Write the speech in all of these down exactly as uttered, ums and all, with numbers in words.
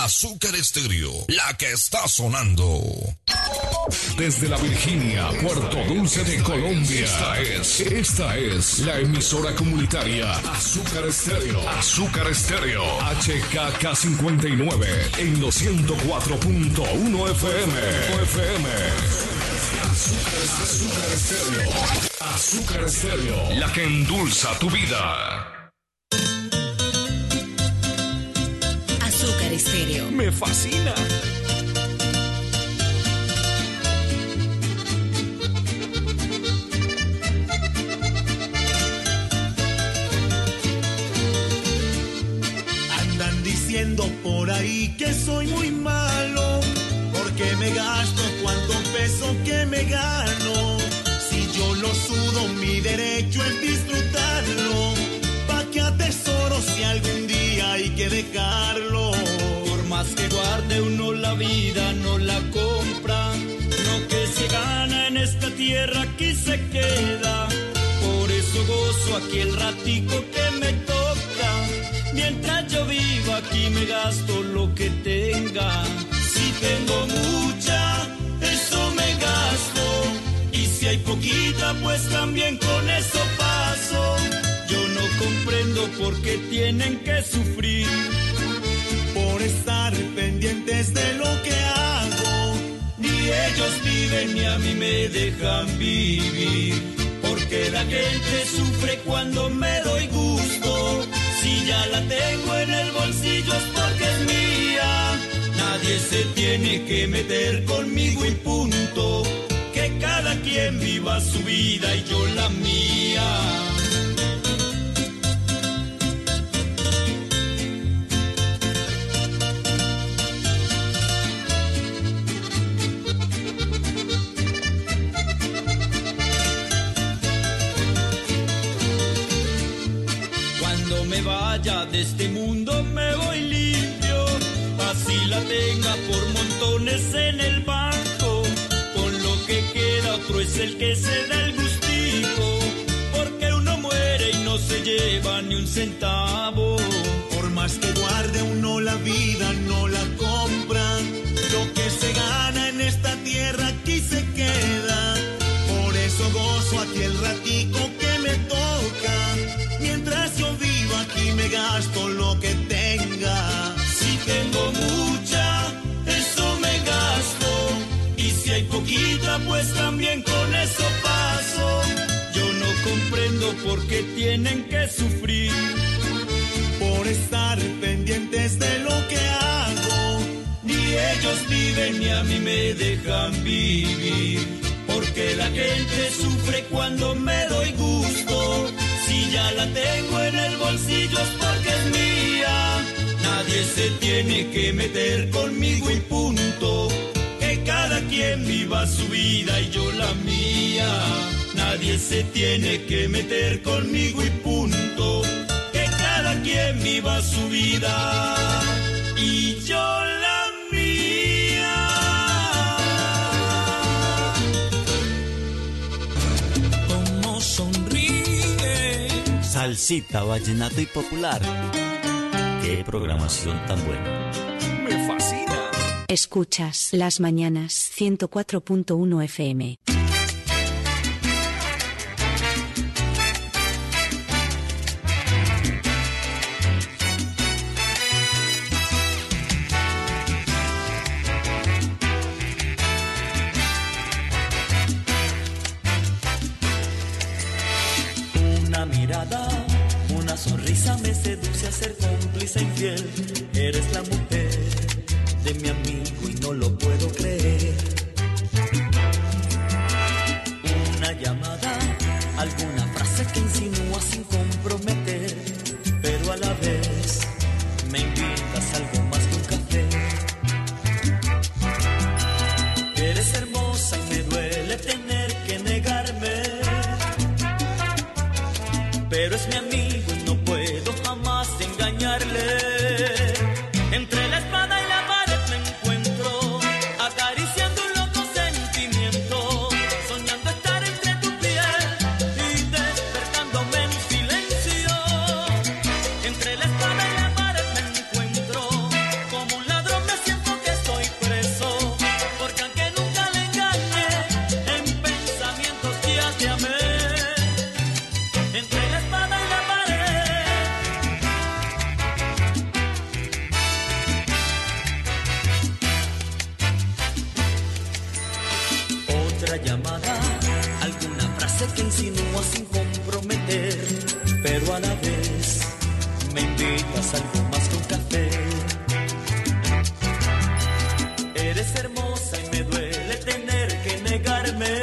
Azúcar Estéreo, la que está sonando. Desde la Virginia, Puerto Dulce de Colombia. Esta es, esta es la emisora comunitaria Azúcar Estéreo. Azúcar Estéreo. H K K cincuenta y nueve en los ciento cuatro punto uno F M. F M. Azúcar, Azúcar Estéreo. Azúcar Estéreo. La que endulza tu vida. Azúcar Estéreo. Me fascina. Andan diciendo por ahí que soy muy malo, porque me gasto cuanto peso que me gano. Si yo lo sudo, mi derecho es disfrutarlo. Pa' que atesoro si algún día hay que dejarlo. Por más que guarde uno la vida, no la compra. Lo que se gana en esta tierra aquí se queda. Por eso gozo aquí el ratico que me toca. Mientras yo vivo aquí me gasto lo que tenga. Si tengo mucha, eso me gasto. Y si hay poquita, pues también con eso paso. Yo no comprendo por qué tienen que sufrir por estar pendientes de lo que hago. Ni ellos viven ni a mí me dejan vivir. Porque la gente sufre cuando me doy gusto. Si ya la tengo en el bolsillo es porque es mía. Nadie se tiene que meter conmigo y punto. Que cada quien viva su vida y yo la mía. Me vaya de este mundo me voy limpio, así la tenga por montones en el banco. Con lo que queda otro es el que se da el gustico, porque uno muere y no se lleva ni un centavo. Por más que guarde uno la vida no la compra. Lo que se gana en esta tierra aquí se queda. Por eso gozo aquí el ratico que me toca. Mientras yo vivo aquí me gasto lo que tenga. Si tengo mucha, eso me gasto. Y si hay poquita, pues también con eso paso. Yo no comprendo por qué tienen que sufrir por estar pendientes de lo que hago. Ni ellos viven ni a mí me dejan vivir. Porque la gente sufre cuando me doy gusto. Si ya la tengo en el bolsillo es porque es mía. Nadie se tiene que meter conmigo y punto. Que cada quien viva su vida y yo la mía. Nadie se tiene que meter conmigo y punto. Que cada quien viva su vida y yo la mía. Como sonríe. Salsita, vallenato y popular. Qué programación tan buena. Me fascina. Escuchas Las Mañanas ciento cuatro punto uno F M. Una mirada, una sonrisa me seduce a ser cómplice infiel. Eres la mujer de mi amigo y no lo puedo creer. Una llamada, alguna frase que insinúa sin comprometer, pero a la vez me invitas a algo más que un café. Eres hermosa y me duele tener que negarme, pero es mi amigo y no puedo jamás engañarle. invitas algo más que un café. Eres hermosa y me duele tener que negarme,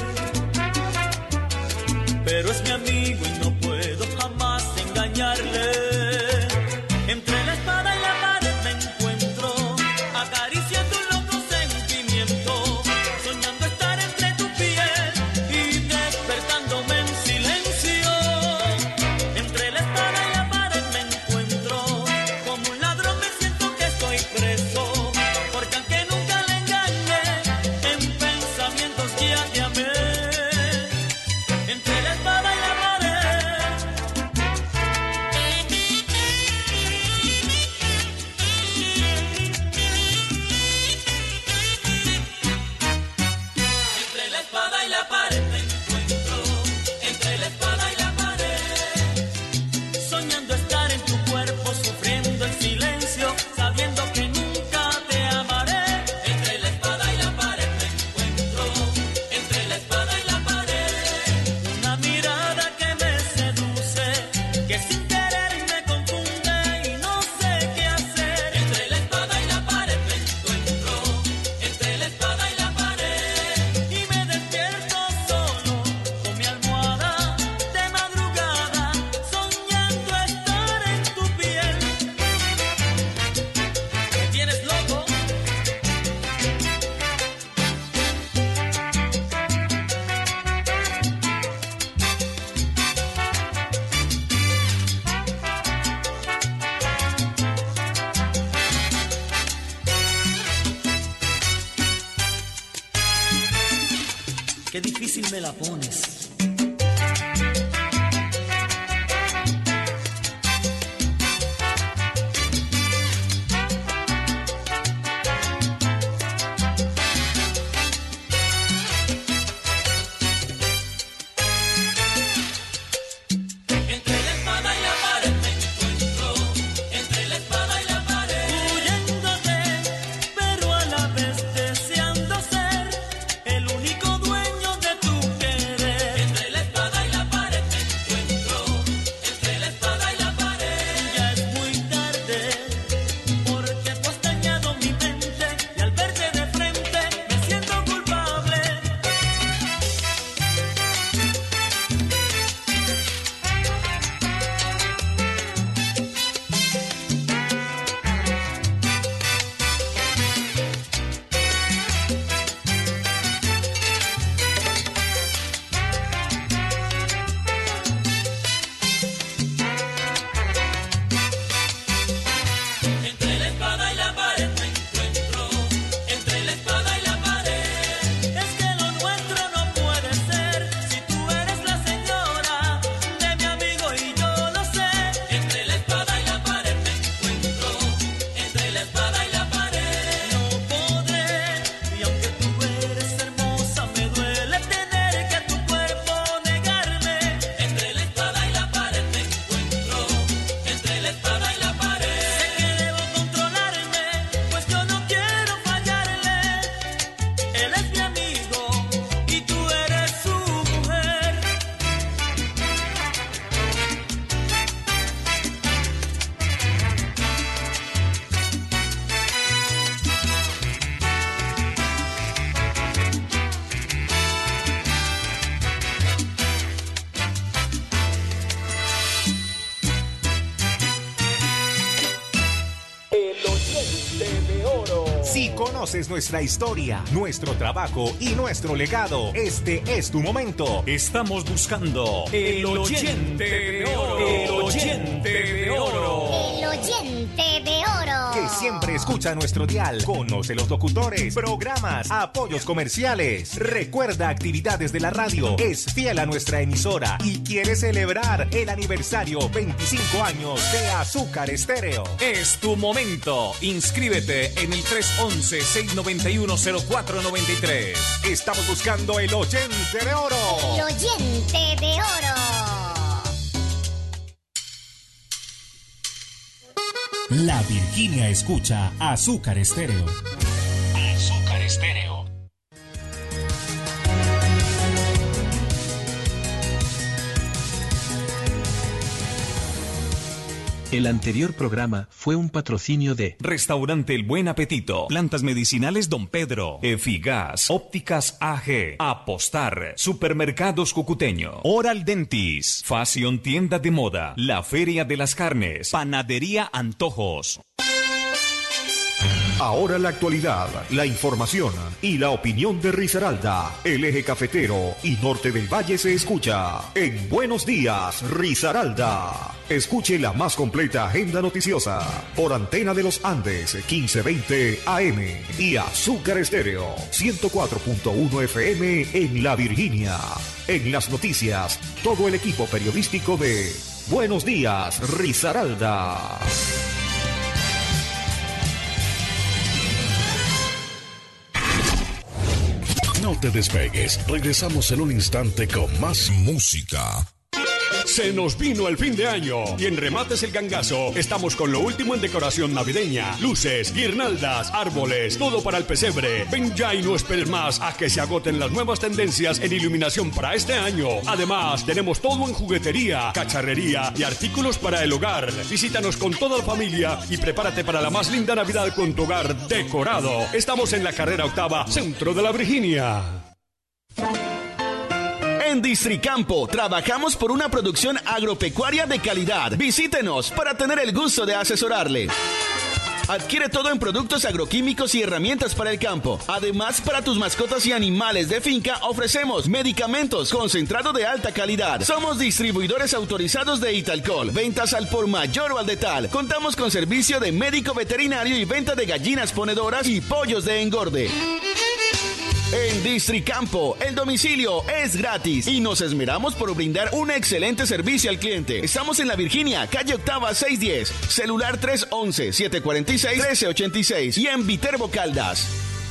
pero es mi amigo y no puedo jamás engañarle. Entre la espada y la pared me encuentro, acariciando un loco sentimiento, soñando estar entre tu piel y despertándome en silencio. Entre la espada y la pared me encuentro, como un ladrón me siento que estoy preso, porque aunque nunca le engañé, en pensamientos ya te amé. Entre la espada y la pared. Entre la espada y la pared me encuentro, entre la espada y la pared, soñando estar en tu cuerpo, sufriendo en silencio, sabiendo que nunca te amaré. Entre la espada y la pared me encuentro, entre la espada y la pared, una mirada que me seduce, que sin querer me confunde y no sé qué hacer. Entre la espada y la pared me encuentro, entre la espada y la pared, y me despierto solo con mi almohada de madrugada, soñando estar en tu piel. ¿Me tienes loco? Qué difícil me la pones. Entre la espada y la pared me encuentro, entre la espada y la pared, huyéndote, pero a la vez deseando ser el único dueño de tu querer. Entre la espada y la pared me encuentro, entre la espada y la pared. Ya es muy tarde, porque tú has dañado mi mente, y al verte de frente me siento culpable. Entre la espada y la pared me encuentro, entre la espada y la pared. Es que lo nuestro no puede ser, si tú eres la señora de mi amigo y yo lo sé. Entre la espada y la pared me encuentro, entre la espada y la pared. No podré, y aunque tú eres hermosa, me duele tener que a tu cuerpo negarme. Entre la espada y la pared me encuentro, entre la espada y la pared. Sé que debo controlarme, pues yo no quiero fallarle. Él es mi amigo y tú eres su mujer. Si conoces nuestra historia, nuestro trabajo y nuestro legado, este es tu momento. Estamos buscando el oyente de oro. El oyente de oro. El oyente de oro. Que siempre escucha nuestro dial, conoce los locutores, programas, apoyos comerciales, recuerda actividades de la radio, es fiel a nuestra emisora y quiere celebrar el aniversario veinticinco años de Azúcar Estéreo. Es tu momento. Inscríbete en el tres once, seis noventa y uno, cero cuatro noventa y tres. Estamos buscando el oyente de oro. El oyente de oro. La Virginia escucha Azúcar Estéreo. Azúcar Estéreo. El anterior programa fue un patrocinio de Restaurante El Buen Apetito, Plantas Medicinales Don Pedro, Efigas, Ópticas A G, Apostar, Supermercados Cucuteño, Oral Dentis, Fashion Tienda de Moda, La Feria de las Carnes, Panadería Antojos. Ahora la actualidad, la información y la opinión de Risaralda, el eje cafetero y norte del valle se escucha en Buenos Días, Risaralda. Escuche la más completa agenda noticiosa por Antena de los Andes, quince veinte A M y Azúcar Estéreo, ciento cuatro punto uno F M en La Virginia. En las noticias, todo el equipo periodístico de Buenos Días, Risaralda. No te despegues, regresamos en un instante con más música. Se nos vino el fin de año y en Remates El Gangazo estamos con lo último en decoración navideña, luces, guirnaldas, árboles, todo para el pesebre. Ven ya y no esperes más a que se agoten las nuevas tendencias en iluminación para este año. Además, tenemos todo en juguetería, cacharrería y artículos para el hogar. Visítanos con toda la familia y prepárate para la más linda Navidad con tu hogar decorado. Estamos en la carrera octava, centro de la Virginia. En Districampo trabajamos por una producción agropecuaria de calidad. Visítenos para tener el gusto de asesorarle. Adquiere todo en productos agroquímicos y herramientas para el campo. Además, para tus mascotas y animales de finca ofrecemos medicamentos concentrado de alta calidad. Somos distribuidores autorizados de Italcol. Ventas al por mayor o al detal. Contamos con servicio de médico veterinario y venta de gallinas ponedoras y pollos de engorde. En Districampo, el domicilio es gratis y nos esmeramos por brindar un excelente servicio al cliente. Estamos en La Virginia, calle Octava seiscientos diez, celular tres once, siete cuarenta y seis, trece ochenta y seis y en Viterbo Caldas.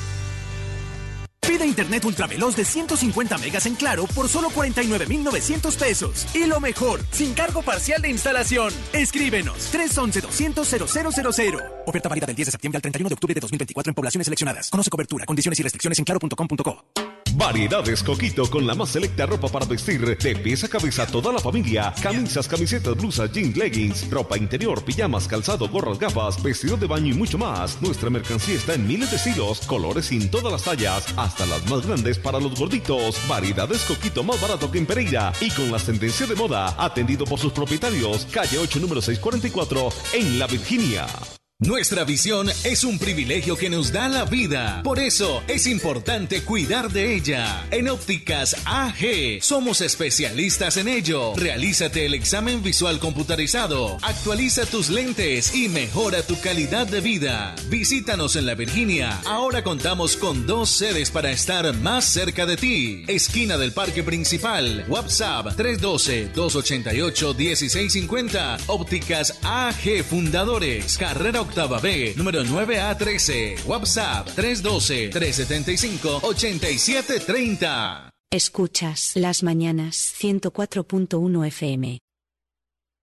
Pide internet ultraveloz de ciento cincuenta megas en Claro por solo cuarenta y nueve mil novecientos pesos. Y lo mejor, sin cargo parcial de instalación. Escríbenos tres once, doscientos, cero cero cero cero. Oferta válida del diez de septiembre al treinta y uno de octubre de dos mil veinticuatro en poblaciones seleccionadas. Conoce cobertura, condiciones y restricciones en claro punto com punto co. Variedades Coquito con la más selecta ropa para vestir de pies a cabeza toda la familia. Camisas, camisetas, blusas, jeans, leggings, ropa interior, pijamas, calzado, gorras, gafas, vestido de baño y mucho más. Nuestra mercancía está en miles de estilos, colores y en todas las tallas, hasta las más grandes para los gorditos. Variedades Coquito, más barato que en Pereira y con las tendencias de moda, atendido por sus propietarios. Calle ocho, número seiscientos cuarenta y cuatro en La Virginia. Nuestra visión es un privilegio que nos da la vida. Por eso es importante cuidar de ella. En Ópticas A G somos especialistas en ello. Realízate el examen visual computarizado. Actualiza tus lentes y mejora tu calidad de vida. Visítanos en La Virginia. Ahora contamos con dos sedes para estar más cerca de ti. Esquina del Parque Principal. WhatsApp tres uno dos, dos ocho ocho, uno seis cinco cero. Ópticas A G Fundadores. Carrera Octava B, número nueve A trece. WhatsApp tres uno dos, tres siete cinco, ocho siete tres cero. Escuchas Las Mañanas ciento cuatro punto uno F M.